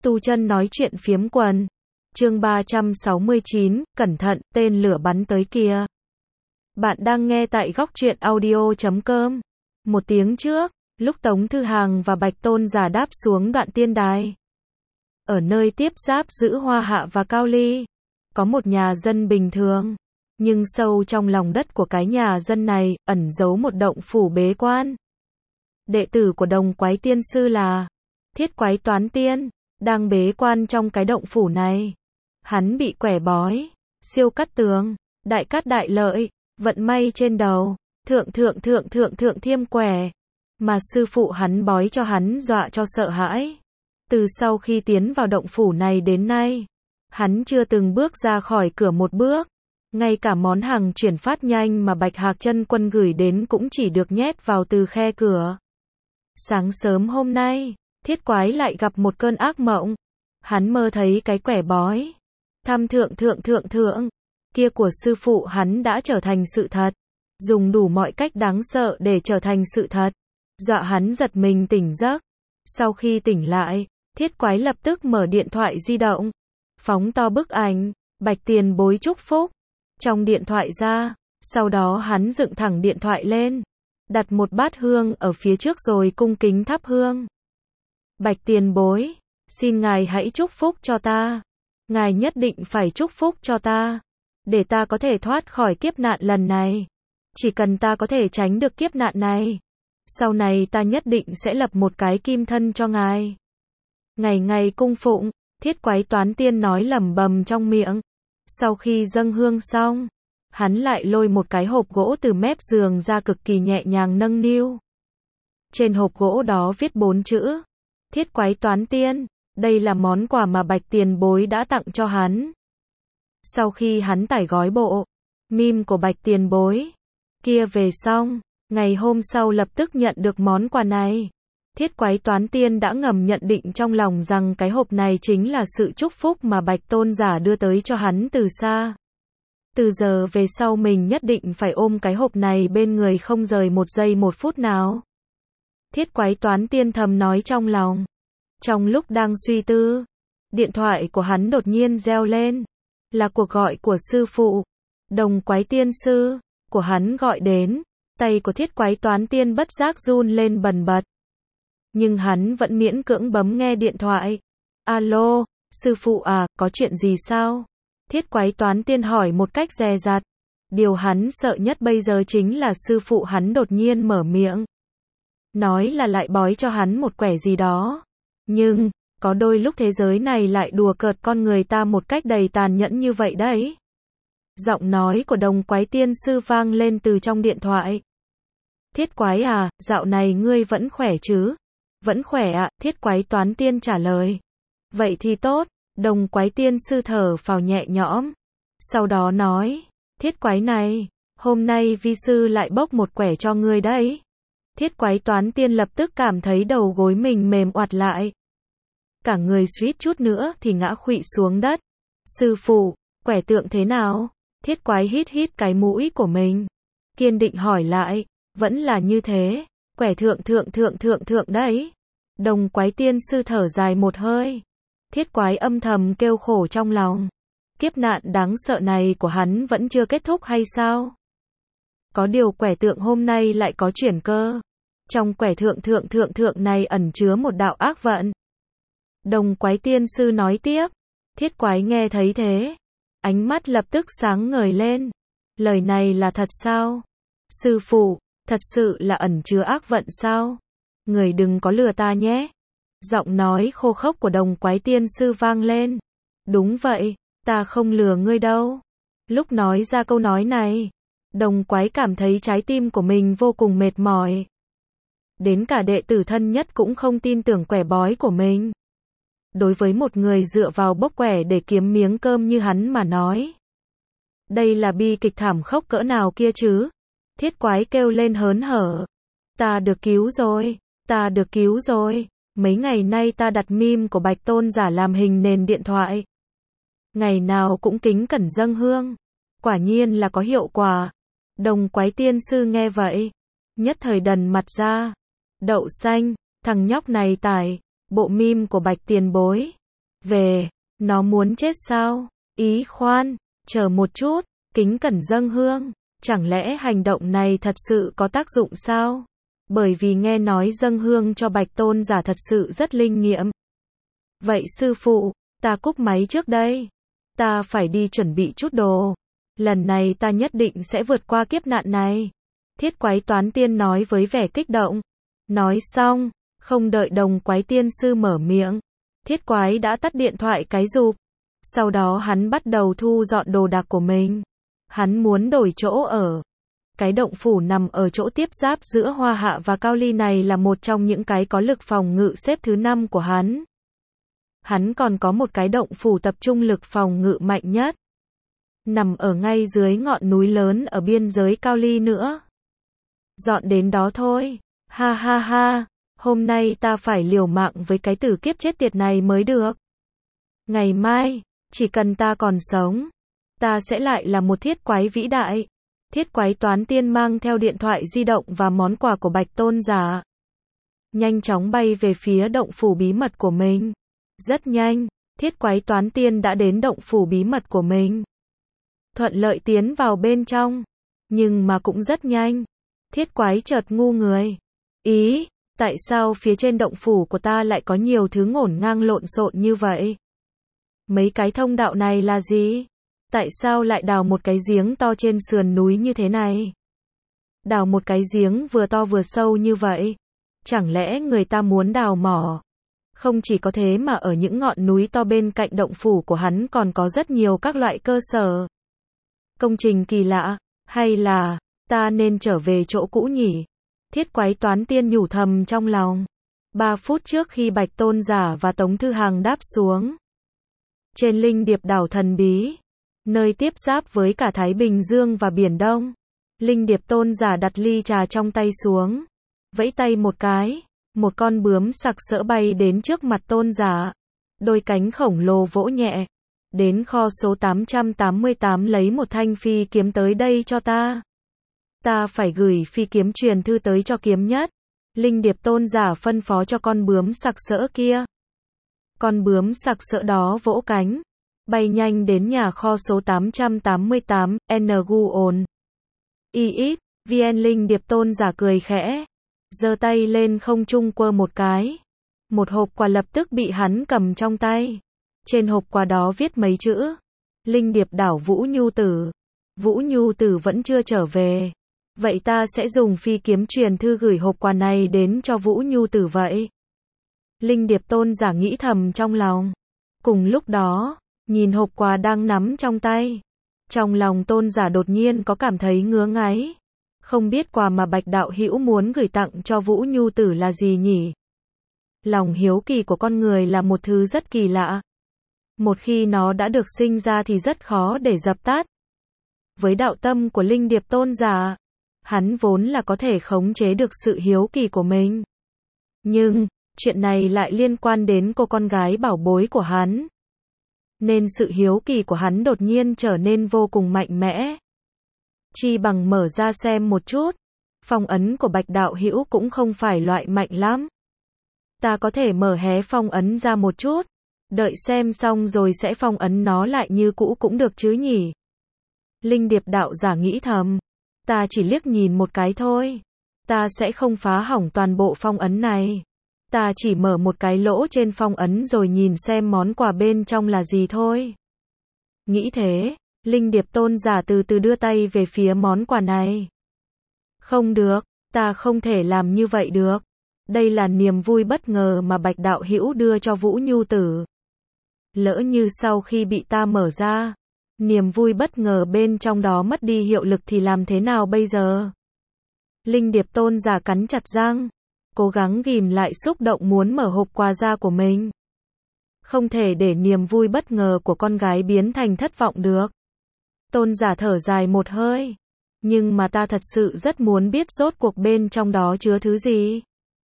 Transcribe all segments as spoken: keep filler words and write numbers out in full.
Tu chân nói chuyện phiếm quần. Chương ba trăm sáu mươi chín, cẩn thận, tên lửa bắn tới kìa. Bạn đang nghe tại góc truyện audio chấm com. Một tiếng trước, lúc Tống Thư Hàng và Bạch Tôn Giả đáp xuống Đoạn Tiên Đài. Ở nơi tiếp giáp giữa Hoa Hạ và Cao Ly, có một nhà dân bình thường, nhưng sâu trong lòng đất của cái nhà dân này, ẩn giấu một động phủ bế quan. Đệ tử của Đồng Quái Tiên Sư là Thiết Quái Toán Tiên, đang bế quan trong cái động phủ này. Hắn bị quẻ bói, siêu cắt tường, đại cát đại lợi, vận may trên đầu, thượng thượng thượng thượng thượng thiêm quẻ, mà sư phụ hắn bói cho hắn dọa cho sợ hãi. Từ sau khi tiến vào động phủ này đến nay, hắn chưa từng bước ra khỏi cửa một bước, ngay cả món hàng chuyển phát nhanh mà Bạch Hạc Chân Quân gửi đến cũng chỉ được nhét vào từ khe cửa. Sáng sớm hôm nay, Thiết Quái lại gặp một cơn ác mộng. Hắn mơ thấy cái quẻ bói thăm thượng thượng thượng thượng kia của sư phụ hắn đã trở thành sự thật, dùng đủ mọi cách đáng sợ để trở thành sự thật, dọa hắn giật mình tỉnh giấc. Sau khi tỉnh lại, Thiết Quái lập tức mở điện thoại di động, phóng to bức ảnh Bạch Tiền Bối chúc phúc trong điện thoại ra, sau đó hắn dựng thẳng điện thoại lên, đặt một bát hương ở phía trước rồi cung kính thắp hương. Bạch Tiền Bối, xin ngài hãy chúc phúc cho ta. Ngài nhất định phải chúc phúc cho ta, để ta có thể thoát khỏi kiếp nạn lần này. Chỉ cần ta có thể tránh được kiếp nạn này, sau này ta nhất định sẽ lập một cái kim thân cho ngài. Ngày ngày cung phụng, Thiết Quái Toán Tiên nói lẩm bẩm trong miệng. Sau khi dâng hương xong, hắn lại lôi một cái hộp gỗ từ mép giường ra, cực kỳ nhẹ nhàng nâng niu. Trên hộp gỗ đó viết bốn chữ: Thiết Quái Toán Tiên. Đây là món quà mà Bạch Tiền Bối đã tặng cho hắn. Sau khi hắn tải gói bộ mim của Bạch Tiền Bối kia về xong, ngày hôm sau lập tức nhận được món quà này. Thiết Quái Toán Tiên đã ngầm nhận định trong lòng rằng cái hộp này chính là sự chúc phúc mà Bạch Tôn Giả đưa tới cho hắn từ xa. Từ giờ về sau mình nhất định phải ôm cái hộp này bên người không rời một giây một phút nào. Thiết Quái Toán Tiên thầm nói trong lòng. Trong lúc đang suy tư, điện thoại của hắn đột nhiên reo lên. Là cuộc gọi của sư phụ, Đồng Quái Tiên Sư, của hắn gọi đến. Tay của Thiết Quái Toán Tiên bất giác run lên bần bật. Nhưng hắn vẫn miễn cưỡng bấm nghe điện thoại. Alo, sư phụ à, có chuyện gì sao? Thiết Quái Toán Tiên hỏi một cách dè dặt. Điều hắn sợ nhất bây giờ chính là sư phụ hắn đột nhiên mở miệng, nói là lại bói cho hắn một quẻ gì đó. Nhưng, có đôi lúc thế giới này lại đùa cợt con người ta một cách đầy tàn nhẫn như vậy đấy. Giọng nói của Đồng Quái Tiên Sư vang lên từ trong điện thoại. Thiết Quái à, dạo này ngươi vẫn khỏe chứ? Vẫn khỏe ạ, Thiết Quái Toán Tiên trả lời. Vậy thì tốt, Đồng Quái Tiên Sư thở phào nhẹ nhõm. Sau đó nói, Thiết Quái này, hôm nay vi sư lại bốc một quẻ cho ngươi đấy. Thiết Quái Toán Tiên lập tức cảm thấy đầu gối mình mềm oặt lại. Cả người suýt chút nữa thì ngã khuỵu xuống đất. Sư phụ, quẻ tượng thế nào? Thiết Quái hít hít cái mũi của mình, kiên định hỏi lại. Vẫn là như thế, quẻ thượng thượng thượng thượng thượng đấy. Đồng Quái Tiên Sư thở dài một hơi. Thiết Quái âm thầm kêu khổ trong lòng. Kiếp nạn đáng sợ này của hắn vẫn chưa kết thúc hay sao? Có điều quẻ tượng hôm nay lại có chuyển cơ. Trong quẻ thượng thượng thượng thượng này ẩn chứa một đạo ác vận. Đồng Quái Tiên Sư nói tiếp. Thiết Quái nghe thấy thế, ánh mắt lập tức sáng ngời lên. Lời này là thật sao? Sư phụ, thật sự là ẩn chứa ác vận sao? Người đừng có lừa ta nhé. Giọng nói khô khốc của Đồng Quái Tiên Sư vang lên. Đúng vậy, ta không lừa ngươi đâu. Lúc nói ra câu nói này, Đồng Quái cảm thấy trái tim của mình vô cùng mệt mỏi. Đến cả đệ tử thân nhất cũng không tin tưởng quẻ bói của mình. Đối với một người dựa vào bốc quẻ để kiếm miếng cơm như hắn mà nói, đây là bi kịch thảm khốc cỡ nào kia chứ? Thiết Quái kêu lên hớn hở. Ta được cứu rồi, ta được cứu rồi. Mấy ngày nay ta đặt meme của Bạch Tôn Giả làm hình nền điện thoại. Ngày nào cũng kính cẩn dâng hương. Quả nhiên là có hiệu quả. Đồng Quái Tiên Sư nghe vậy, nhất thời đần mặt ra. Đậu xanh, thằng nhóc này tải bộ meme của Bạch Tiền Bối về, nó muốn chết sao? Ý khoan, chờ một chút, kính cẩn dâng hương, chẳng lẽ hành động này thật sự có tác dụng sao? Bởi vì nghe nói dâng hương cho Bạch Tôn giả thật sự rất linh nghiệm. Vậy sư phụ, ta cúp máy trước đây. Ta phải đi chuẩn bị chút đồ. Lần này ta nhất định sẽ vượt qua kiếp nạn này. Thiết Quái Toán Tiên nói với vẻ kích động. Nói xong, không đợi Đồng Quái Tiên sư mở miệng, Thiết Quái đã tắt điện thoại cái rụp. Sau đó hắn bắt đầu thu dọn đồ đạc của mình. Hắn muốn đổi chỗ ở. Cái động phủ nằm ở chỗ tiếp giáp giữa Hoa Hạ và Cao Ly này là một trong những cái có lực phòng ngự xếp thứ năm của hắn. Hắn còn có một cái động phủ tập trung lực phòng ngự mạnh nhất. Nằm ở ngay dưới ngọn núi lớn ở biên giới Cao Ly nữa. Dọn đến đó thôi. Ha ha ha. Hôm nay ta phải liều mạng với cái tử kiếp chết tiệt này mới được. Ngày mai, chỉ cần ta còn sống, ta sẽ lại là một thiết quái vĩ đại. Thiết Quái Toán Tiên mang theo điện thoại di động và món quà của Bạch Tôn giả. Nhanh chóng bay về phía động phủ bí mật của mình. Rất nhanh, Thiết Quái Toán Tiên đã đến động phủ bí mật của mình. Thuận lợi tiến vào bên trong. Nhưng mà cũng rất nhanh. Thiết Quái chợt ngu người. Ý, tại sao phía trên động phủ của ta lại có nhiều thứ ngổn ngang lộn xộn như vậy? Mấy cái thông đạo này là gì? Tại sao lại đào một cái giếng to trên sườn núi như thế này? Đào một cái giếng vừa to vừa sâu như vậy? Chẳng lẽ người ta muốn đào mỏ? Không chỉ có thế mà ở những ngọn núi to bên cạnh động phủ của hắn còn có rất nhiều các loại cơ sở. Công trình kỳ lạ, hay là, ta nên trở về chỗ cũ nhỉ? Thiết Quái Toán Tiên nhủ thầm trong lòng. Ba phút trước khi Bạch Tôn giả và Tống Thư Hàng đáp xuống trên linh điệp đảo thần bí, nơi tiếp giáp với cả Thái Bình Dương và Biển Đông, linh điệp tôn giả đặt ly trà trong tay xuống, vẫy tay một cái, một con bướm sặc sỡ bay đến trước mặt tôn giả, đôi cánh khổng lồ vỗ nhẹ, đến kho số tám trăm tám mươi tám lấy một thanh phi kiếm tới đây cho ta. Ta phải gửi phi kiếm truyền thư tới cho Kiếm Nhất. Linh điệp tôn giả phân phó cho con bướm sặc sỡ kia. Con bướm sặc sỡ đó vỗ cánh, bay nhanh đến nhà kho số tám trăm tám mươi tám, Nguồn. i ích, vn Linh điệp tôn giả cười khẽ, giơ tay lên không trung quơ một cái. Một hộp quà lập tức bị hắn cầm trong tay. Trên hộp quà đó viết mấy chữ. Linh điệp đảo Vũ Nhu Tử. Vũ Nhu Tử vẫn chưa trở về. Vậy ta sẽ dùng phi kiếm truyền thư gửi hộp quà này đến cho Vũ Nhu Tử vậy. Linh điệp tôn giả nghĩ thầm trong lòng. Cùng lúc đó, nhìn hộp quà đang nắm trong tay. Trong lòng tôn giả đột nhiên có cảm thấy ngứa ngáy. Không biết quà mà Bạch đạo hữu muốn gửi tặng cho Vũ Nhu Tử là gì nhỉ? Lòng hiếu kỳ của con người là một thứ rất kỳ lạ. Một khi nó đã được sinh ra thì rất khó để dập tắt. Với đạo tâm của linh điệp tôn giả, hắn vốn là có thể khống chế được sự hiếu kỳ của mình. Nhưng, chuyện này lại liên quan đến cô con gái bảo bối của hắn. Nên sự hiếu kỳ của hắn đột nhiên trở nên vô cùng mạnh mẽ. Chi bằng mở ra xem một chút. Phong ấn của Bạch đạo hữu cũng không phải loại mạnh lắm. Ta có thể mở hé phong ấn ra một chút. Đợi xem xong rồi sẽ phong ấn nó lại như cũ cũng được chứ nhỉ? Linh điệp đạo giả nghĩ thầm. Ta chỉ liếc nhìn một cái thôi. Ta sẽ không phá hỏng toàn bộ phong ấn này. Ta chỉ mở một cái lỗ trên phong ấn rồi nhìn xem món quà bên trong là gì thôi. Nghĩ thế, linh điệp tôn giả từ từ đưa tay về phía món quà này. Không được, ta không thể làm như vậy được. Đây là niềm vui bất ngờ mà Bạch đạo hữu đưa cho Vũ Nhu Tử. Lỡ như sau khi bị ta mở ra, niềm vui bất ngờ bên trong đó mất đi hiệu lực thì làm thế nào bây giờ? Linh điệp tôn giả cắn chặt răng, cố gắng ghìm lại xúc động muốn mở hộp quà ra của mình. Không thể để niềm vui bất ngờ của con gái biến thành thất vọng được. Tôn giả thở dài một hơi. Nhưng mà ta thật sự rất muốn biết rốt cuộc bên trong đó chứa thứ gì.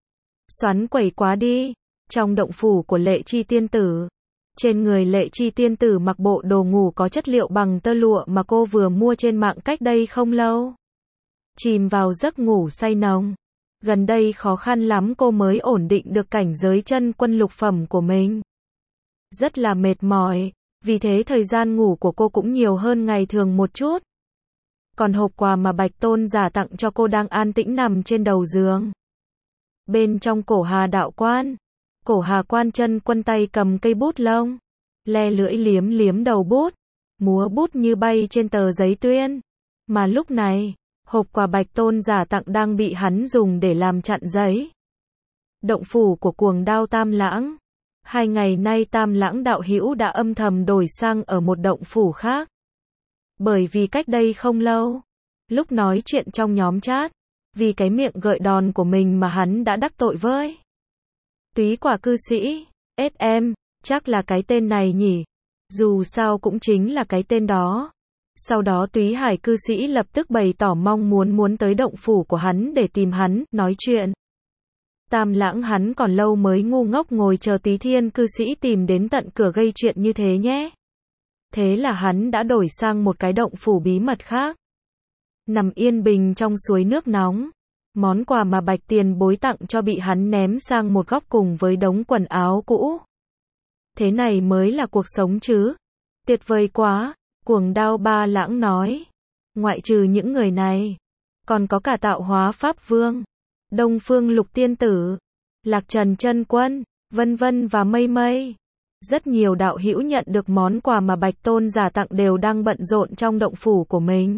Xoắn quẩy quá đi. Trong động phủ của Lệ Chi tiên tử. Trên người Lệ Chi tiên tử mặc bộ đồ ngủ có chất liệu bằng tơ lụa mà cô vừa mua trên mạng cách đây không lâu. Chìm vào giấc ngủ say nồng. Gần đây khó khăn lắm cô mới ổn định được cảnh giới chân quân lục phẩm của mình. rất là mệt mỏi, vì thế thời gian ngủ của cô cũng nhiều hơn ngày thường một chút. Còn hộp quà mà Bạch Tôn giả tặng cho cô đang an tĩnh nằm trên đầu giường. Bên trong cổ Hà đạo quan, cổ Hà quan chân quân tay cầm cây bút lông, le lưỡi liếm liếm đầu bút, múa bút như bay trên tờ giấy tuyên. Mà lúc này, hộp quà Bạch Tôn giả tặng đang bị hắn dùng để làm chặn giấy. Động phủ của Cuồng Đao Tam Lãng. Hai ngày nay Tam Lãng đạo hữu đã âm thầm đổi sang ở một động phủ khác. Bởi vì cách đây không lâu, lúc nói chuyện trong nhóm chat, vì cái miệng gợi đòn của mình mà hắn đã đắc tội với Túy Quả cư sĩ, ét em, chắc là cái tên này nhỉ, dù sao cũng chính là cái tên đó. Sau đó Túy Hải cư sĩ lập tức bày tỏ mong muốn muốn tới động phủ của hắn để tìm hắn, nói chuyện. Tam Lãng hắn còn lâu mới ngu ngốc ngồi chờ Túy Thiên cư sĩ tìm đến tận cửa gây chuyện như thế nhé. Thế là hắn đã đổi sang một cái động phủ bí mật khác. Nằm yên bình trong suối nước nóng. Món quà mà Bạch Tiền Bối tặng cho bị hắn ném sang một góc cùng với đống quần áo cũ. Thế này mới là cuộc sống chứ. Tuyệt vời quá, Cuồng Đao Ba Lãng nói. Ngoại trừ những người này, còn có cả Tạo Hóa Pháp Vương, Đông Phương Lục Tiên Tử, Lạc Trần Chân Quân, vân vân và mây mây. Rất nhiều đạo hữu nhận được món quà mà Bạch Tôn giả tặng đều đang bận rộn trong động phủ của mình.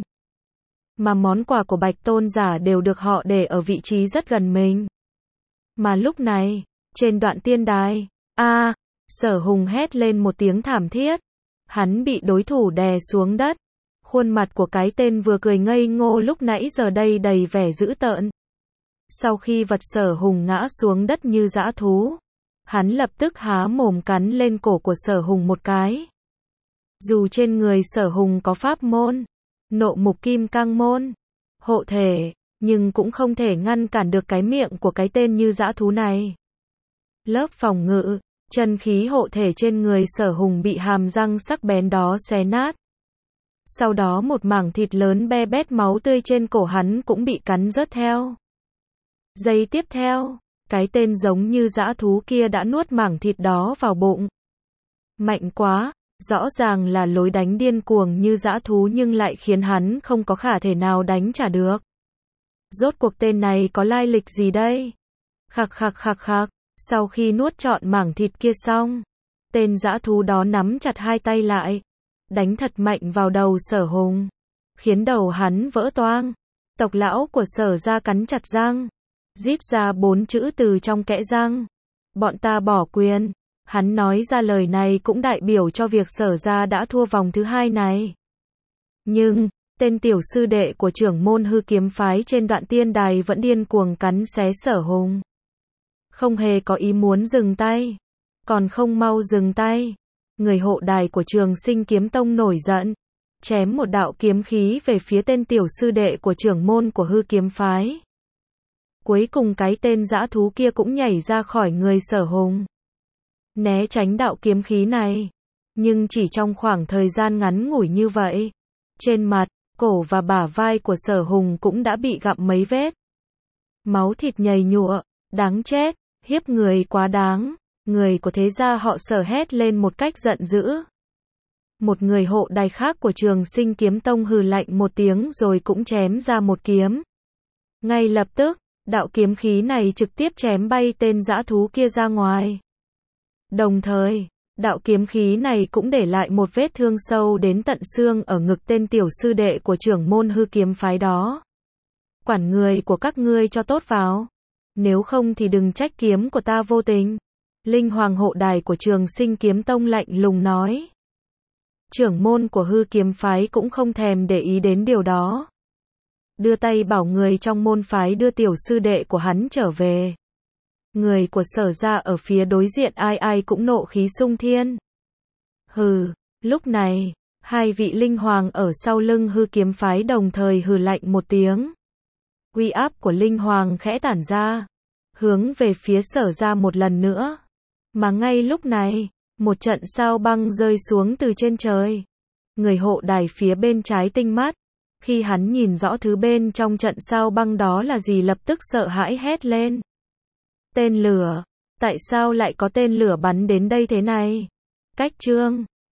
Mà món quà của Bạch Tôn giả đều được họ để ở vị trí rất gần mình. Mà lúc này, trên đoạn tiên đài, a, à, Sở Hùng hét lên một tiếng thảm thiết. Hắn bị đối thủ đè xuống đất. Khuôn mặt của cái tên vừa cười ngây ngô lúc nãy giờ đây đầy vẻ dữ tợn. Sau khi vật Sở Hùng ngã xuống đất như dã thú, hắn lập tức há mồm cắn lên cổ của Sở Hùng một cái. Dù trên người Sở Hùng có pháp môn, Nộ Mục Kim Cang môn, hộ thể, nhưng cũng không thể ngăn cản được cái miệng của cái tên như dã thú này. Lớp phòng ngự, chân khí hộ thể trên người Sở Hùng bị hàm răng sắc bén đó xé nát. Sau đó một mảng thịt lớn be bét máu tươi trên cổ hắn cũng bị cắn rớt theo. Giây tiếp theo, cái tên giống như dã thú kia đã nuốt mảng thịt đó vào bụng. Mạnh quá, rõ ràng là lối đánh điên cuồng như dã thú nhưng lại khiến hắn không có khả thể nào đánh trả được. Rốt cuộc tên này có lai lịch gì đây? Khạc khạc khạc khạc, sau khi nuốt trọn mảng thịt kia xong, tên dã thú đó nắm chặt hai tay lại, đánh thật mạnh vào đầu Sở Hùng, khiến đầu hắn vỡ toang. Tộc lão của Sở gia cắn chặt răng, rít ra bốn chữ từ trong kẽ răng. Bọn ta bỏ quyền. Hắn nói ra lời này cũng đại biểu cho việc Sở gia đã thua vòng thứ hai này. Nhưng, tên tiểu sư đệ của trưởng môn Hư Kiếm phái trên đoạn tiên đài vẫn điên cuồng cắn xé Sở Hùng. Không hề có ý muốn dừng tay. Còn không mau dừng tay. Người hộ đài của Trường Sinh Kiếm Tông nổi giận, chém một đạo kiếm khí về phía tên tiểu sư đệ của trưởng môn của Hư Kiếm phái. Cuối cùng cái tên dã thú kia cũng nhảy ra khỏi người Sở Hùng, né tránh đạo kiếm khí này. Nhưng chỉ trong khoảng thời gian ngắn ngủi như vậy, trên mặt, cổ và bả vai của Sở Hùng cũng đã bị gặm mấy vết. Máu thịt nhầy nhụa, đáng chết, hiếp người quá đáng. Người của thế gia họ Sở hét lên một cách giận dữ. Một người hộ đài khác của Trường Sinh Kiếm Tông hừ lạnh một tiếng rồi cũng chém ra một kiếm. Ngay lập tức, đạo kiếm khí này trực tiếp chém bay tên dã thú kia ra ngoài. Đồng thời, đạo kiếm khí này cũng để lại một vết thương sâu đến tận xương ở ngực tên tiểu sư đệ của trưởng môn Hư Kiếm phái đó. Quản người của các ngươi cho tốt vào. Nếu không thì đừng trách kiếm của ta vô tình. Linh Hoàng hộ đài của Trường Sinh Kiếm Tông lạnh lùng nói. Trưởng môn của Hư Kiếm phái cũng không thèm để ý đến điều đó. Đưa tay bảo người trong môn phái đưa tiểu sư đệ của hắn trở về. Người của Sở gia ở phía đối diện ai ai cũng nộ khí sung thiên. Hừ, lúc này, hai vị linh hoàng ở sau lưng Hư Kiếm phái đồng thời hừ lạnh một tiếng. Uy áp của linh hoàng khẽ tản ra, hướng về phía Sở gia một lần nữa. Mà ngay lúc này, một trận sao băng rơi xuống từ trên trời. Người hộ đài phía bên trái tinh mắt, khi hắn nhìn rõ thứ bên trong trận sao băng đó là gì lập tức sợ hãi hét lên. Tên lửa, tại sao lại có tên lửa bắn đến đây thế này? Cách chương